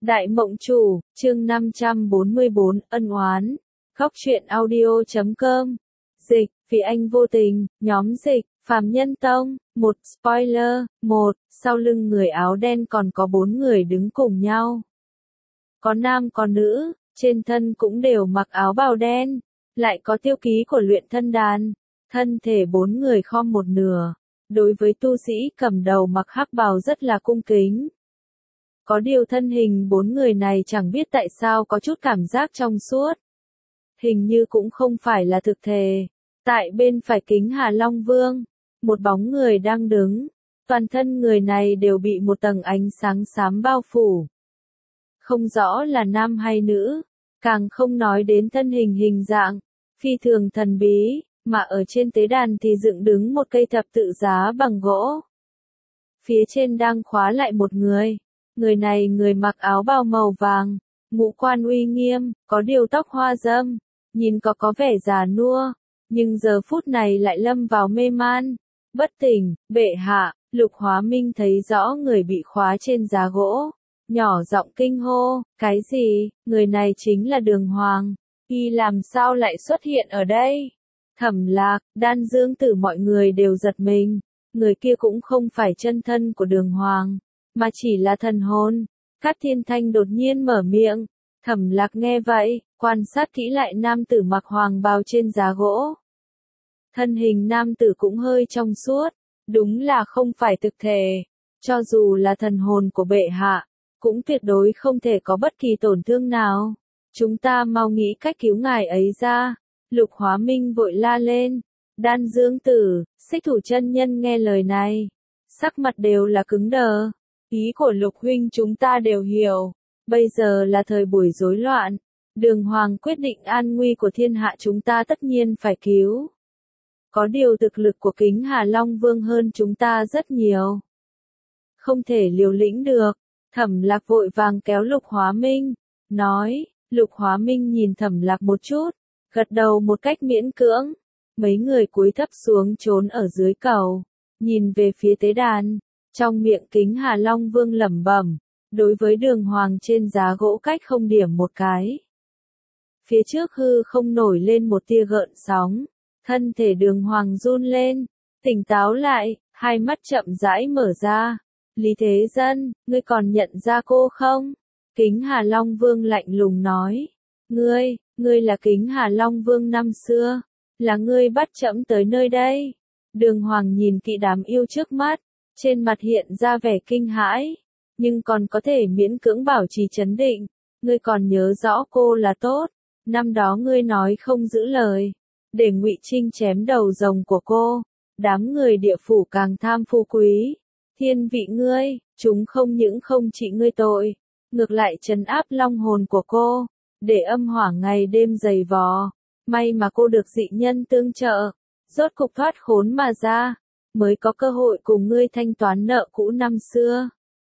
Đại Mộng Chủ, chương 544, ân oán. Góc truyện audio.com. Dịch, vì anh vô tình, nhóm dịch, Phàm Nhân Tông. Một spoiler, sau lưng người áo đen còn có 4 người đứng cùng nhau. Có nam có nữ, trên thân cũng đều mặc áo bào đen, lại có tiêu ký của luyện thân đàn. Thân thể 4 người khom một nửa, đối với tu sĩ cầm đầu mặc hắc bào rất là cung kính. Có điều thân hình 4 người này chẳng biết tại sao có chút cảm giác trong suốt. Hình như cũng không phải là thực thể. Tại bên phải kính Hà Long Vương, một bóng người đang đứng. Toàn thân người này đều bị một tầng ánh sáng xám bao phủ. Không rõ là nam hay nữ, càng không nói đến thân hình dạng, phi thường thần bí, mà ở trên tế đàn thì dựng đứng một cây thập tự giá bằng gỗ. Phía trên đang khóa lại một người. Người này người mặc áo bào màu vàng, ngũ quan uy nghiêm, có điều tóc hoa râm, nhìn có vẻ già nua, nhưng giờ phút này lại lâm vào mê man, bất tỉnh. Bệ hạ, Lục Hóa Minh thấy rõ người bị khóa trên giá gỗ, nhỏ giọng kinh hô, cái gì, người này chính là Đường Hoàng, y làm sao lại xuất hiện ở đây? Thẩm Lạc, Đan Dương Tử mọi người đều giật mình, người kia cũng không phải chân thân của Đường Hoàng, mà chỉ là thần hồn. Cát Thiên Thanh đột nhiên mở miệng. Thẩm Lạc nghe vậy, quan sát kỹ lại nam tử mặc hoàng bào trên giá gỗ. Thân hình nam tử cũng hơi trong suốt, đúng là không phải thực thể. Cho dù là thần hồn của bệ hạ, cũng tuyệt đối không thể có bất kỳ tổn thương nào. Chúng ta mau nghĩ cách cứu ngài ấy ra. Lục Hóa Minh vội la lên. Đan Dương Tử, Xích Thủ chân nhân nghe lời này, sắc mặt đều là cứng đờ. Ý của Lục huynh chúng ta đều hiểu. Bây giờ là thời buổi rối loạn. Đường Hoàng quyết định an nguy của thiên hạ chúng ta tất nhiên phải cứu. Có điều thực lực của kính Hà Long Vương hơn chúng ta rất nhiều. Không thể liều lĩnh được. Thẩm Lạc vội vàng kéo Lục Hóa Minh. Nói, Lục Hóa Minh nhìn Thẩm Lạc một chút. Gật đầu một cách miễn cưỡng. Mấy người cúi thấp xuống trốn ở dưới cầu. Nhìn về phía tế đàn. Trong miệng kính Hà Long Vương lẩm bẩm, đối với Đường Hoàng trên giá gỗ cách không điểm một cái. Phía trước hư không nổi lên một tia gợn sóng, thân thể Đường Hoàng run lên, tỉnh táo lại, hai mắt chậm rãi mở ra. Lý Thế Dân, ngươi còn nhận ra cô không? Kính Hà Long Vương lạnh lùng nói. Ngươi là kính Hà Long Vương năm xưa, là ngươi bắt trẫm tới nơi đây. Đường Hoàng nhìn kỹ đám yêu trước mắt. Trên mặt hiện ra vẻ kinh hãi, nhưng còn có thể miễn cưỡng bảo trì trấn định. Ngươi còn nhớ rõ cô là tốt. Năm đó ngươi nói không giữ lời, để Ngụy Trinh chém đầu rồng của cô. Đám người địa phủ càng tham phú quý, thiên vị ngươi, chúng không những không trị ngươi tội, ngược lại trấn áp long hồn của cô, để âm hỏa ngày đêm dày vò. May mà cô được dị nhân tương trợ, rốt cục thoát khốn mà ra, mới có cơ hội cùng ngươi thanh toán nợ cũ năm xưa.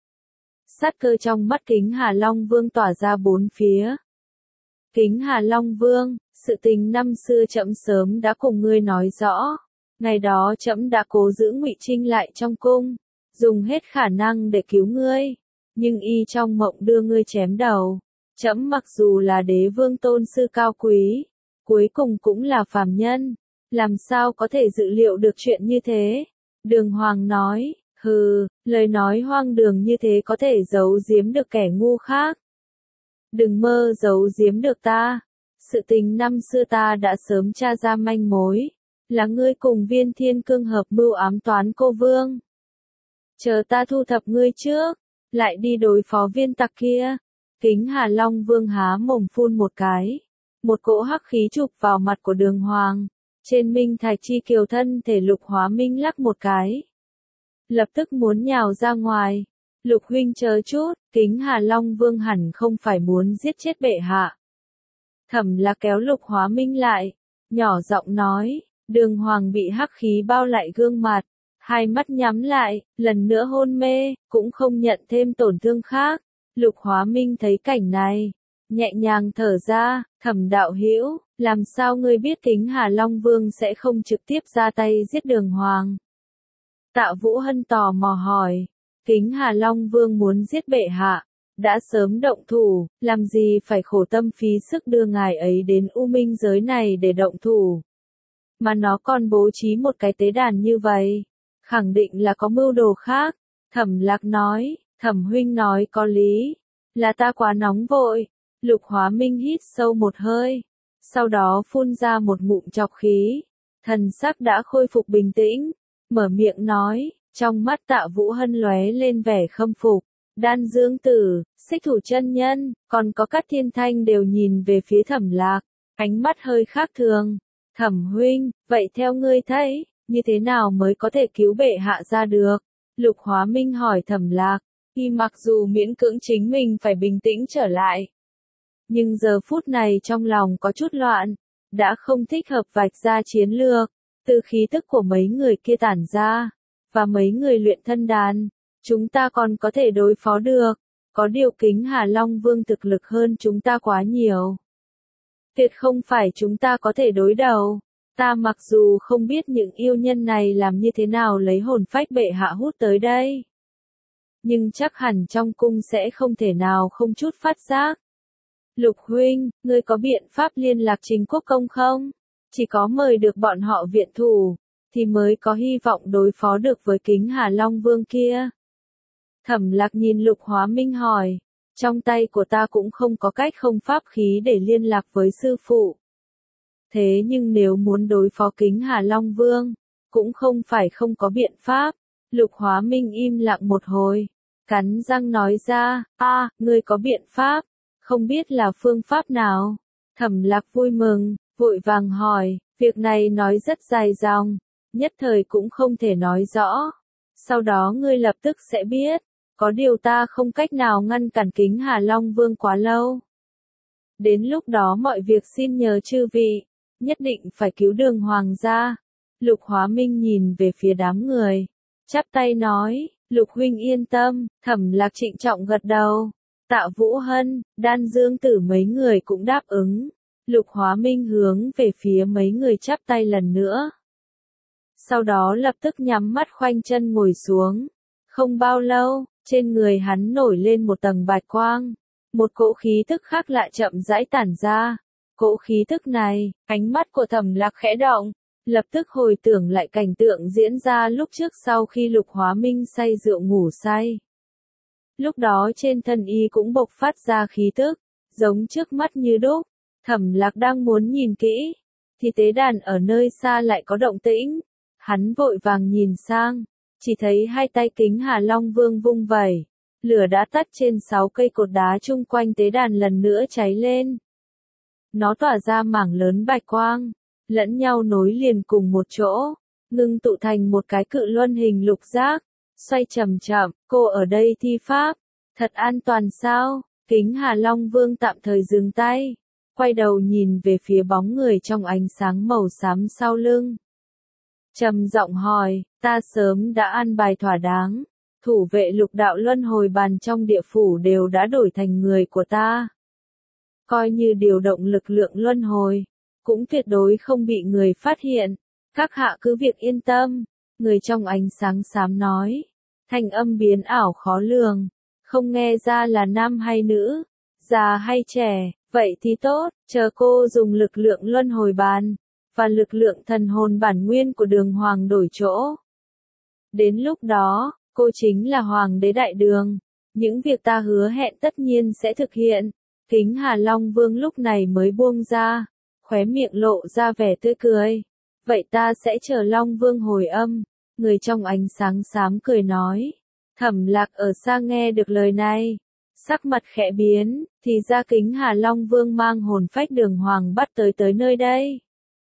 Sát cơ trong mắt kính Hà Long Vương tỏa ra bốn phía. Kính Hà Long Vương, sự tình năm xưa trẫm sớm đã cùng ngươi nói rõ. Ngày đó trẫm đã cố giữ Ngụy Trinh lại trong cung, dùng hết khả năng để cứu ngươi, nhưng y trong mộng đưa ngươi chém đầu. Trẫm mặc dù là đế vương tôn sư cao quý, cuối cùng cũng là phàm nhân, làm sao có thể dự liệu được chuyện như thế? Đường Hoàng nói, hừ, lời nói hoang đường như thế có thể giấu giếm được kẻ ngu khác. Đừng mơ giấu giếm được ta. Sự tình năm xưa ta đã sớm tra ra manh mối, là ngươi cùng Viên Thiên Cương hợp mưu ám toán cô vương. Chờ ta thu thập ngươi trước, lại đi đối phó viên tặc kia. Kính Hà Long Vương há mồm phun một cái, một cỗ hắc khí chụp vào mặt của Đường Hoàng. Trên Minh Thạch Chi Kiều thân thể Lục Hóa Minh lắc một cái, lập tức muốn nhào ra ngoài. Lục huynh chờ chút, kính Hà Long Vương hẳn không phải muốn giết chết bệ hạ. Thẩm Lạc kéo Lục Hóa Minh lại, nhỏ giọng nói. Đường Hoàng bị hắc khí bao lại gương mặt, hai mắt nhắm lại, lần nữa hôn mê, cũng không nhận thêm tổn thương khác. Lục Hóa Minh thấy cảnh này, nhẹ nhàng thở ra. Thẩm đạo hữu, làm sao ngươi biết kính Hà Long Vương sẽ không trực tiếp ra tay giết Đường Hoàng? Tạ Vũ Hân tò mò hỏi. Kính Hà Long Vương muốn giết bệ hạ, đã sớm động thủ, làm gì phải khổ tâm phí sức đưa ngài ấy đến U Minh giới này để động thủ. Mà nó còn bố trí một cái tế đàn như vậy, khẳng định là có mưu đồ khác. Thẩm Lạc nói, Thẩm huynh nói có lý, là ta quá nóng vội. Lục Hóa Minh hít sâu một hơi, sau đó phun ra một ngụm trọc khí, thần sắc đã khôi phục bình tĩnh, mở miệng nói, trong mắt Tạ Vũ Hân lóe lên vẻ khâm phục. Đan Dương Tử, Xích Thủ chân nhân, còn có Cát Thiên Thanh đều nhìn về phía Thẩm Lạc, ánh mắt hơi khác thường. Thẩm huynh, vậy theo ngươi thấy, như thế nào mới có thể cứu bệ hạ ra được? Lục Hóa Minh hỏi Thẩm Lạc, y mặc dù miễn cưỡng chính mình phải bình tĩnh trở lại. Nhưng giờ phút này trong lòng có chút loạn, đã không thích hợp vạch ra chiến lược, từ khí tức của mấy người kia tản ra, và mấy người luyện thân đàn, chúng ta còn có thể đối phó được, có điều Kính Hà Long Vương thực lực hơn chúng ta quá nhiều. Tuyệt không phải chúng ta có thể đối đầu, ta mặc dù không biết những yêu nhân này làm như thế nào lấy hồn phách bệ hạ hút tới đây. Nhưng chắc hẳn trong cung sẽ không thể nào không chút phát giác. Lục huynh, ngươi có biện pháp liên lạc Trình Quốc Công không? Chỉ có mời được bọn họ viện thủ, thì mới có hy vọng đối phó được với Kính Hà Long Vương kia. Thẩm Lạc nhìn Lục Hóa Minh hỏi, trong tay của ta cũng không có cách không pháp khí để liên lạc với sư phụ. Thế nhưng nếu muốn đối phó Kính Hà Long Vương, cũng không phải không có biện pháp. Lục Hóa Minh im lặng một hồi, cắn răng nói ra, ngươi có biện pháp, không biết là phương pháp nào. Thẩm Lạc vui mừng, vội vàng hỏi, việc này nói rất dài dòng, nhất thời cũng không thể nói rõ. Sau đó ngươi lập tức sẽ biết, có điều ta không cách nào ngăn cản Kính Hà Long Vương quá lâu. Đến lúc đó mọi việc xin nhờ chư vị, nhất định phải cứu Đường Hoàng gia. Lục Hóa Minh nhìn về phía đám người, chắp tay nói, Lục huynh yên tâm. Thẩm Lạc trịnh trọng gật đầu. Tạ Vũ Hân, Đan Dương Tử mấy người cũng đáp ứng. Lục Hóa Minh hướng về phía mấy người chắp tay lần nữa. Sau đó lập tức nhắm mắt khoanh chân ngồi xuống. Không bao lâu, trên người hắn nổi lên một tầng bạch quang. Một cỗ khí tức khác lại chậm rãi tản ra. Cỗ khí tức này, ánh mắt của Thẩm Lạc khẽ động, lập tức hồi tưởng lại cảnh tượng diễn ra lúc trước sau khi Lục Hóa Minh say rượu ngủ say. Lúc đó trên thân y cũng bộc phát ra khí tức, giống trước mắt như đúc. Thẩm Lạc đang muốn nhìn kỹ, thì tế đàn ở nơi xa lại có động tĩnh. Hắn vội vàng nhìn sang, chỉ thấy hai tay Kính Hà Long Vương vung vẩy, lửa đã tắt trên 6 cây cột đá chung quanh tế đàn lần nữa cháy lên. Nó tỏa ra mảng lớn bạch quang, lẫn nhau nối liền cùng một chỗ, ngưng tụ thành một cái cự luân hình lục giác, xoay chậm chậm. Cô ở đây thi pháp, thật an toàn sao? Kính Hà Long Vương tạm thời dừng tay, quay đầu nhìn về phía bóng người trong ánh sáng màu xám sau lưng. Trầm giọng hỏi, ta sớm đã an bài thỏa đáng, thủ vệ lục đạo luân hồi bàn trong địa phủ đều đã đổi thành người của ta. Coi như điều động lực lượng luân hồi, cũng tuyệt đối không bị người phát hiện. Các hạ cứ việc yên tâm, người trong ánh sáng xám nói. Thanh âm biến ảo khó lường, không nghe ra là nam hay nữ, già hay trẻ, vậy thì tốt, chờ cô dùng lực lượng luân hồi bàn, và lực lượng thần hồn bản nguyên của Đường Hoàng đổi chỗ. Đến lúc đó, cô chính là Hoàng đế Đại Đường, những việc ta hứa hẹn tất nhiên sẽ thực hiện. Kính Hà Long Vương lúc này mới buông ra, khóe miệng lộ ra vẻ tươi cười. Vậy ta sẽ chờ Long Vương hồi âm. Người trong ánh sáng xám cười nói. Thẩm Lạc ở xa nghe được lời này, sắc mặt khẽ biến, thì ra Kính Hà Long Vương mang hồn phách Đường Hoàng bắt tới nơi đây.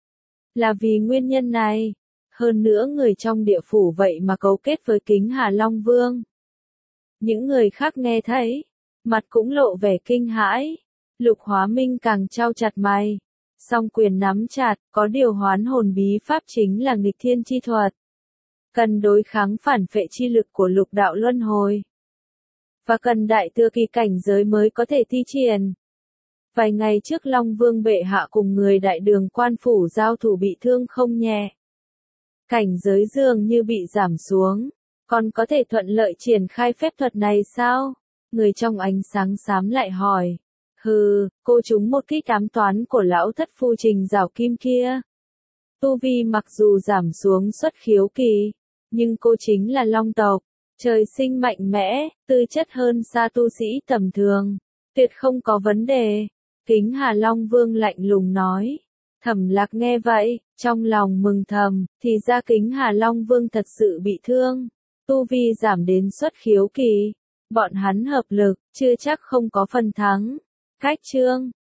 Là vì nguyên nhân này, hơn nữa người trong địa phủ vậy mà cấu kết với Kính Hà Long Vương. Những người khác nghe thấy, mặt cũng lộ vẻ kinh hãi. Lục Hóa Minh càng trao chặt mày, song quyền nắm chặt, có điều hoán hồn bí pháp chính là nghịch thiên chi thuật, cần đối kháng phản phệ chi lực của lục đạo luân hồi, và cần đại thừa kỳ cảnh giới mới có thể thi triển. Vài ngày trước Long Vương bệ hạ cùng người Đại Đường quan phủ giao thủ bị thương không nhẹ. Cảnh giới dường như bị giảm xuống, còn có thể thuận lợi triển khai phép thuật này sao? Người trong ánh sáng xám lại hỏi. Hừ, cô trúng một kích ám toán của lão thất phu Trình Giảo Kim kia. Tu vi mặc dù giảm xuống xuất khiếu kỳ, nhưng cô chính là long tộc, trời sinh mạnh mẽ, tư chất hơn xa tu sĩ tầm thường, tuyệt không có vấn đề. Kính Hà Long Vương lạnh lùng nói. Thẩm Lạc nghe vậy, trong lòng mừng thầm, thì ra Kính Hà Long Vương thật sự bị thương, tu vi giảm đến xuất khiếu kỳ, bọn hắn hợp lực, chưa chắc không có phần thắng. Cách chương